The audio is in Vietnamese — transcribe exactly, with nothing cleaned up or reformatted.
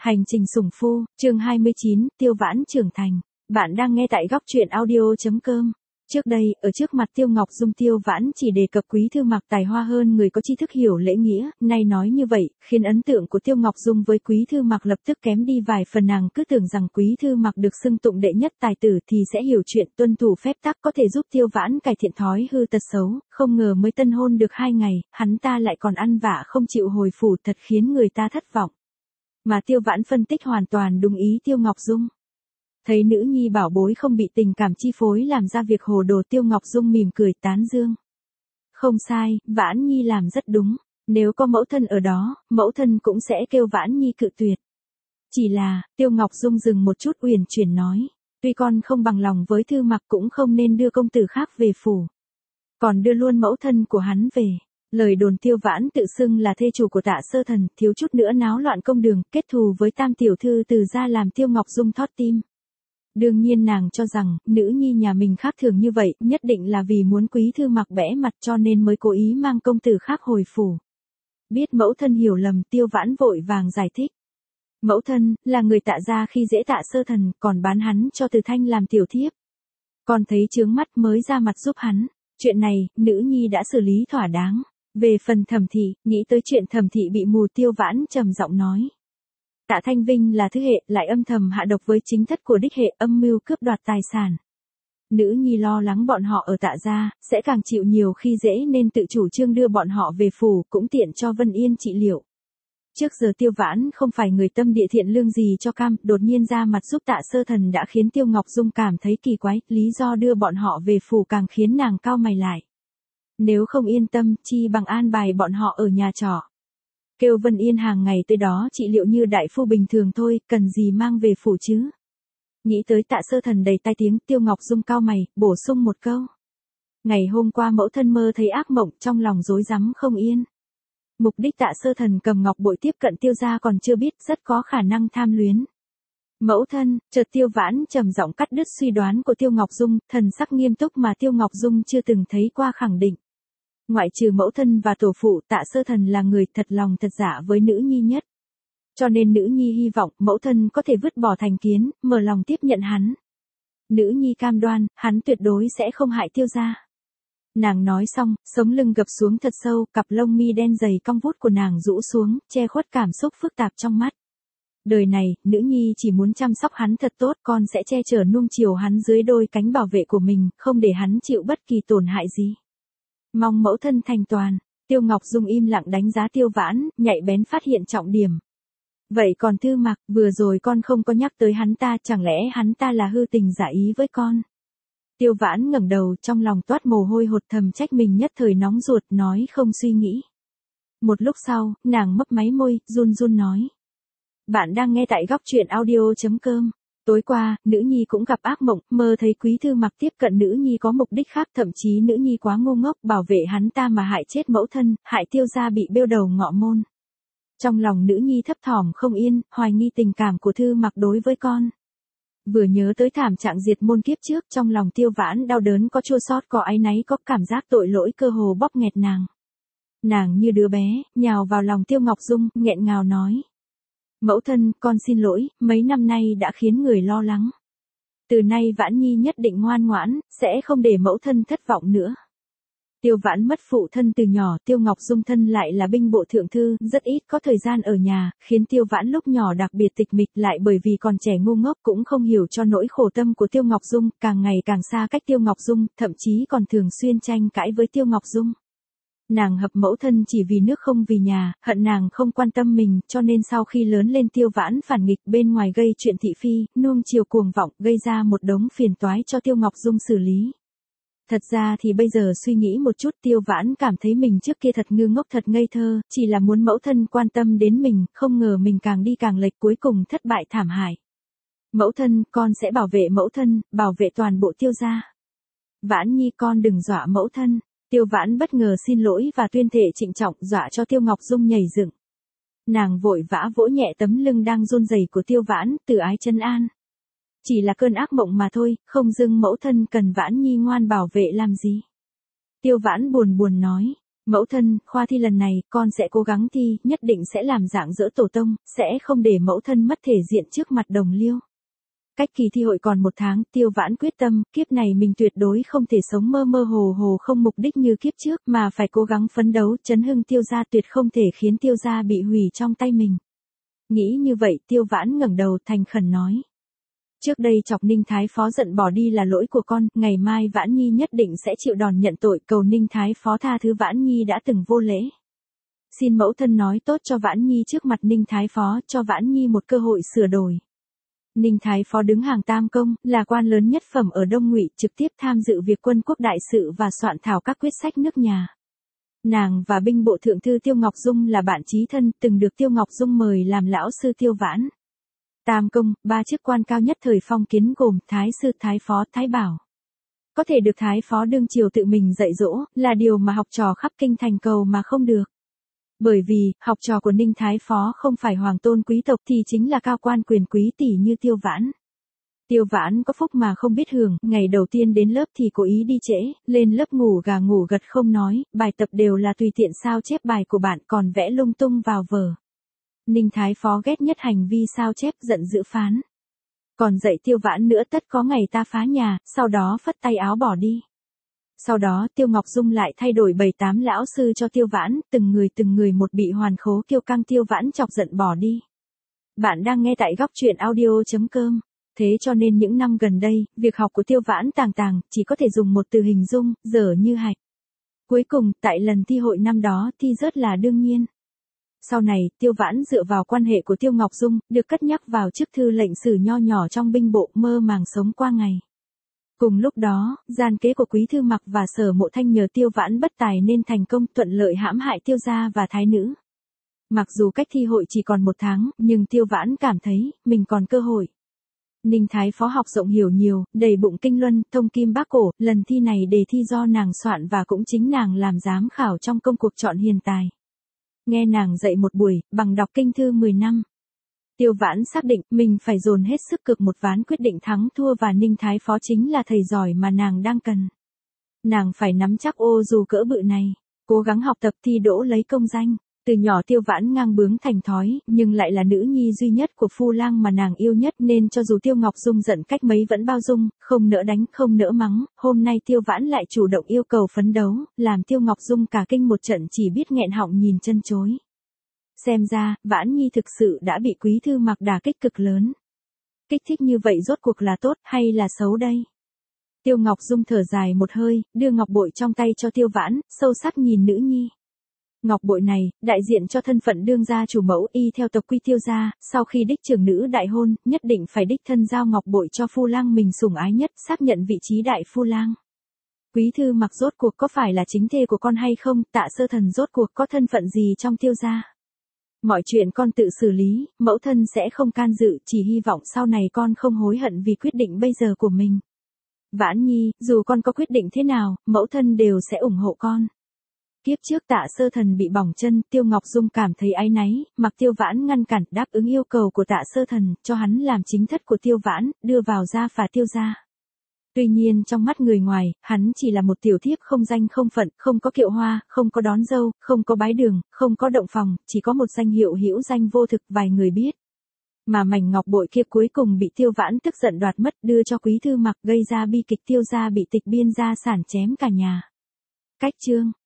Hành trình sủng phu, chương hai mươi chín, Tiêu Vãn trưởng thành. Bạn đang nghe tại góc truyện audio.com. Trước đây, ở trước mặt Tiêu Ngọc Dung Tiêu Vãn chỉ đề cập Quý Thư Mặc tài hoa hơn người có tri thức hiểu lễ nghĩa, nay nói như vậy, khiến ấn tượng của Tiêu Ngọc Dung với Quý Thư Mặc lập tức kém đi vài phần. Nàng cứ tưởng rằng Quý Thư Mặc được xưng tụng đệ nhất tài tử thì sẽ hiểu chuyện tuân thủ phép tắc có thể giúp Tiêu Vãn cải thiện thói hư tật xấu, không ngờ mới tân hôn được hai ngày, hắn ta lại còn ăn vạ không chịu hồi phủ, thật khiến người ta thất vọng. Mà Tiêu Vãn phân tích hoàn toàn đúng ý Tiêu Ngọc Dung. Thấy nữ nhi bảo bối không bị tình cảm chi phối làm ra việc hồ đồ, Tiêu Ngọc Dung mỉm cười tán dương. Không sai, Vãn Nhi làm rất đúng, nếu có mẫu thân ở đó, mẫu thân cũng sẽ kêu Vãn Nhi cự tuyệt. Chỉ là, Tiêu Ngọc Dung dừng một chút uyển chuyển nói, tuy con không bằng lòng với Thư Mặc cũng không nên đưa công tử khác về phủ. Còn đưa luôn mẫu thân của hắn về. Lời đồn Tiêu Vãn tự xưng là thê chủ của Tạ Sơ Thần, thiếu chút nữa náo loạn công đường, kết thù với Tam tiểu thư Từ gia làm Tiêu Ngọc Dung thót tim. Đương nhiên nàng cho rằng, nữ nhi nhà mình khác thường như vậy, nhất định là vì muốn Quý Thư Mặc bẽ mặt cho nên mới cố ý mang công tử khác hồi phủ. Biết mẫu thân hiểu lầm, Tiêu Vãn vội vàng giải thích. Mẫu thân, là người Tạ gia khi dễ Tạ Sơ Thần, còn bán hắn cho Từ Thanh làm tiểu thiếp. Còn thấy chướng mắt mới ra mặt giúp hắn. Chuyện này, nữ nhi đã xử lý thỏa đáng. Về phần Thẩm thị, nghĩ tới chuyện Thẩm thị bị mù, Tiêu Vãn trầm giọng nói. Tạ Thanh Vinh là thứ hệ, lại âm thầm hạ độc với chính thất của đích hệ, âm mưu cướp đoạt tài sản. Nữ nhi lo lắng bọn họ ở Tạ gia sẽ càng chịu nhiều khi dễ nên tự chủ trương đưa bọn họ về phủ, cũng tiện cho Vân Yên trị liệu. Trước giờ Tiêu Vãn không phải người tâm địa thiện lương gì cho cam, đột nhiên ra mặt giúp Tạ Sơ Thần đã khiến Tiêu Ngọc Dung cảm thấy kỳ quái, lý do đưa bọn họ về phủ càng khiến nàng cau mày lại. Nếu không yên tâm, chi bằng an bài bọn họ ở nhà trọ. Kêu Vân Yên hàng ngày tới đó trị liệu như đại phu bình thường thôi, cần gì mang về phủ chứ. Nghĩ tới Tạ Sơ Thần đầy tai tiếng, Tiêu Ngọc Dung cau mày, bổ sung một câu. Ngày hôm qua mẫu thân mơ thấy ác mộng, trong lòng rối rắm không yên. Mục đích Tạ Sơ Thần cầm ngọc bội tiếp cận Tiêu gia còn chưa biết, rất có khả năng tham luyến. Mẫu thân, chợt Tiêu Vãn trầm giọng cắt đứt suy đoán của Tiêu Ngọc Dung, thần sắc nghiêm túc mà Tiêu Ngọc Dung chưa từng thấy qua khẳng định. Ngoại trừ mẫu thân và tổ phụ, Tạ Sơ Thần là người thật lòng thật dạ với nữ nhi nhất. Cho nên nữ nhi hy vọng mẫu thân có thể vứt bỏ thành kiến, mở lòng tiếp nhận hắn. Nữ nhi cam đoan, hắn tuyệt đối sẽ không hại Tiêu gia. Nàng nói xong, sống lưng gập xuống thật sâu, cặp lông mi đen dày cong vút của nàng rũ xuống, che khuất cảm xúc phức tạp trong mắt. Đời này, nữ nhi chỉ muốn chăm sóc hắn thật tốt, con sẽ che chở nuông chiều hắn dưới đôi cánh bảo vệ của mình, không để hắn chịu bất kỳ tổn hại gì. Mong mẫu thân thành toàn. Tiêu Ngọc Dung im lặng đánh giá Tiêu Vãn, nhạy bén phát hiện trọng điểm. Vậy còn Thư Mặc, vừa rồi con không có nhắc tới hắn ta, chẳng lẽ hắn ta là hư tình giả ý với con? Tiêu Vãn ngẩng đầu, trong lòng toát mồ hôi hột, thầm trách mình nhất thời nóng ruột, nói không suy nghĩ. Một lúc sau, nàng mấp máy môi, run run nói. Bạn đang nghe tại góc truyện audio.com. Tối qua, nữ nhi cũng gặp ác mộng, mơ thấy Quý Thư Mặc tiếp cận nữ nhi có mục đích khác, thậm chí nữ nhi quá ngu ngốc bảo vệ hắn ta mà hại chết mẫu thân, hại Tiêu gia bị bêu đầu ngọ môn. Trong lòng nữ nhi thấp thỏm không yên, hoài nghi tình cảm của Thư Mặc đối với con. Vừa nhớ tới thảm trạng diệt môn kiếp trước, trong lòng Tiêu Vãn đau đớn, có chua xót, có áy náy, có cảm giác tội lỗi cơ hồ bóp nghẹt nàng. Nàng như đứa bé, nhào vào lòng Tiêu Ngọc Dung, nghẹn ngào nói. Mẫu thân, con xin lỗi, mấy năm nay đã khiến người lo lắng. Từ nay Vãn Nhi nhất định ngoan ngoãn, sẽ không để mẫu thân thất vọng nữa. Tiêu Vãn mất phụ thân từ nhỏ, Tiêu Ngọc Dung thân lại là binh bộ thượng thư, rất ít có thời gian ở nhà, khiến Tiêu Vãn lúc nhỏ đặc biệt tịch mịch, lại bởi vì còn trẻ ngu ngốc cũng không hiểu cho nỗi khổ tâm của Tiêu Ngọc Dung, càng ngày càng xa cách Tiêu Ngọc Dung, thậm chí còn thường xuyên tranh cãi với Tiêu Ngọc Dung. Nàng hập mẫu thân chỉ vì nước không vì nhà, hận nàng không quan tâm mình, cho nên sau khi lớn lên Tiêu Vãn phản nghịch bên ngoài gây chuyện thị phi, nuông chiều cuồng vọng, gây ra một đống phiền toái cho Tiêu Ngọc Dung xử lý. Thật ra thì bây giờ suy nghĩ một chút, Tiêu Vãn cảm thấy mình trước kia thật ngu ngốc, thật ngây thơ, chỉ là muốn mẫu thân quan tâm đến mình, không ngờ mình càng đi càng lệch, cuối cùng thất bại thảm hại. Mẫu thân, con sẽ bảo vệ mẫu thân, bảo vệ toàn bộ Tiêu gia. Vãn Nhi, con đừng dọa mẫu thân. Tiêu Vãn bất ngờ xin lỗi và tuyên thệ trịnh trọng, dọa cho Tiêu Ngọc Dung nhảy dựng. Nàng vội vã vỗ nhẹ tấm lưng đang run rẩy của Tiêu Vãn, từ ái trấn an. Chỉ là cơn ác mộng mà thôi, không dưng mẫu thân cần Vãn Nhi ngoan bảo vệ làm gì. Tiêu Vãn buồn buồn nói. Mẫu thân, khoa thi lần này, con sẽ cố gắng thi, nhất định sẽ làm rạng rỡ tổ tông, sẽ không để mẫu thân mất thể diện trước mặt đồng liêu. Cách kỳ thi hội còn một tháng, Tiêu Vãn quyết tâm, kiếp này mình tuyệt đối không thể sống mơ mơ hồ hồ không mục đích như kiếp trước, mà phải cố gắng phấn đấu, chấn hưng Tiêu gia, tuyệt không thể khiến Tiêu gia bị hủy trong tay mình. Nghĩ như vậy, Tiêu Vãn ngẩng đầu thành khẩn nói. Trước đây chọc Ninh Thái Phó giận bỏ đi là lỗi của con, ngày mai Vãn Nhi nhất định sẽ chịu đòn nhận tội, cầu Ninh Thái Phó tha thứ Vãn Nhi đã từng vô lễ. Xin mẫu thân nói tốt cho Vãn Nhi trước mặt Ninh Thái Phó, cho Vãn Nhi một cơ hội sửa đổi. Ninh Thái Phó đứng hàng tam công, là quan lớn nhất phẩm ở Đông Ngụy, trực tiếp tham dự việc quân quốc đại sự và soạn thảo các quyết sách nước nhà. Nàng và binh bộ thượng thư Tiêu Ngọc Dung là bạn chí thân, từng được Tiêu Ngọc Dung mời làm lão sư Tiêu Vãn. Tam công, ba chức quan cao nhất thời phong kiến gồm Thái sư, Thái phó, Thái bảo. Có thể được Thái phó đương triều tự mình dạy dỗ, là điều mà học trò khắp kinh thành cầu mà không được. Bởi vì, học trò của Ninh Thái Phó không phải hoàng tôn quý tộc thì chính là cao quan quyền quý tỷ như Tiêu Vãn. Tiêu Vãn có phúc mà không biết hưởng, ngày đầu tiên đến lớp thì cố ý đi trễ, lên lớp ngủ gà ngủ gật không nói, bài tập đều là tùy tiện sao chép bài của bạn còn vẽ lung tung vào vở. Ninh Thái Phó ghét nhất hành vi sao chép, giận dữ phán. Còn dạy Tiêu Vãn nữa tất có ngày ta phá nhà, sau đó phất tay áo bỏ đi. Sau đó Tiêu Ngọc Dung lại thay đổi bảy tám lão sư cho Tiêu Vãn, từng người từng người một bị hoàn khố kiêu căng, Tiêu Vãn chọc giận bỏ đi. Bạn đang nghe tại góc truyện audio chấm com. Thế cho nên những năm gần đây, việc học của Tiêu Vãn tàng tàng, chỉ có thể dùng một từ hình dung, dở như hạch. Cuối cùng, tại lần thi hội năm đó, thi rớt là đương nhiên. Sau này, Tiêu Vãn dựa vào quan hệ của Tiêu Ngọc Dung, được cất nhắc vào chức thư lệnh sử nho nhỏ trong binh bộ, mơ màng sống qua ngày. Cùng lúc đó, gian kế của Quý Thư Mặc và Sở Mộ Thanh nhờ Tiêu Vãn bất tài nên thành công thuận lợi hãm hại Tiêu gia và thái nữ. Mặc dù cách thi hội chỉ còn một tháng, nhưng Tiêu Vãn cảm thấy, mình còn cơ hội. Ninh Thái Phó học rộng hiểu nhiều, đầy bụng kinh luân, thông kim bác cổ, lần thi này đề thi do nàng soạn và cũng chính nàng làm giám khảo trong công cuộc chọn hiền tài. Nghe nàng dạy một buổi, bằng đọc kinh thư mười năm. Tiêu Vãn xác định mình phải dồn hết sức cực một ván quyết định thắng thua và Ninh Thái Phó chính là thầy giỏi mà nàng đang cần. Nàng phải nắm chắc ô dù cỡ bự này, cố gắng học tập thi đỗ lấy công danh. Từ nhỏ Tiêu Vãn ngang bướng thành thói, nhưng lại là nữ nhi duy nhất của phu lang mà nàng yêu nhất nên cho dù Tiêu Ngọc Dung giận cách mấy vẫn bao dung, không nỡ đánh, không nỡ mắng. Hôm nay Tiêu Vãn lại chủ động yêu cầu phấn đấu, làm Tiêu Ngọc Dung cả kinh một trận chỉ biết nghẹn họng nhìn chân chối. Xem ra, Vãn Nhi thực sự đã bị Quý Thư Mặc đả kích cực lớn. Kích thích như vậy rốt cuộc là tốt hay là xấu đây? Tiêu Ngọc Dung thở dài một hơi, đưa ngọc bội trong tay cho Tiêu Vãn, sâu sắc nhìn nữ nhi. Ngọc bội này, đại diện cho thân phận đương gia chủ mẫu y theo tộc quy Tiêu gia, sau khi đích trưởng nữ đại hôn, nhất định phải đích thân giao ngọc bội cho phu lang mình sủng ái nhất, xác nhận vị trí đại phu lang. Quý Thư Mặc rốt cuộc có phải là chính thê của con hay không, Tạ Sơ Thần rốt cuộc có thân phận gì trong Tiêu gia? Mọi chuyện con tự xử lý, mẫu thân sẽ không can dự, chỉ hy vọng sau này con không hối hận vì quyết định bây giờ của mình. Vãn Nhi, dù con có quyết định thế nào, mẫu thân đều sẽ ủng hộ con. Kiếp trước Tạ Sơ Thần bị bỏng chân, Tiêu Ngọc Dung cảm thấy áy náy, mặc Tiêu Vãn ngăn cản, đáp ứng yêu cầu của Tạ Sơ Thần, cho hắn làm chính thất của Tiêu Vãn, đưa vào gia phả Tiêu gia. Tuy nhiên trong mắt người ngoài, hắn chỉ là một tiểu thiếp không danh không phận, không có kiệu hoa, không có đón dâu, không có bái đường, không có động phòng, chỉ có một danh hiệu hữu danh vô thực vài người biết. Mà mảnh ngọc bội kia cuối cùng bị Tiêu Vãn tức giận đoạt mất, đưa cho Quý Thư Mặc, gây ra bi kịch Tiêu gia bị tịch biên gia sản chém cả nhà. Cách chương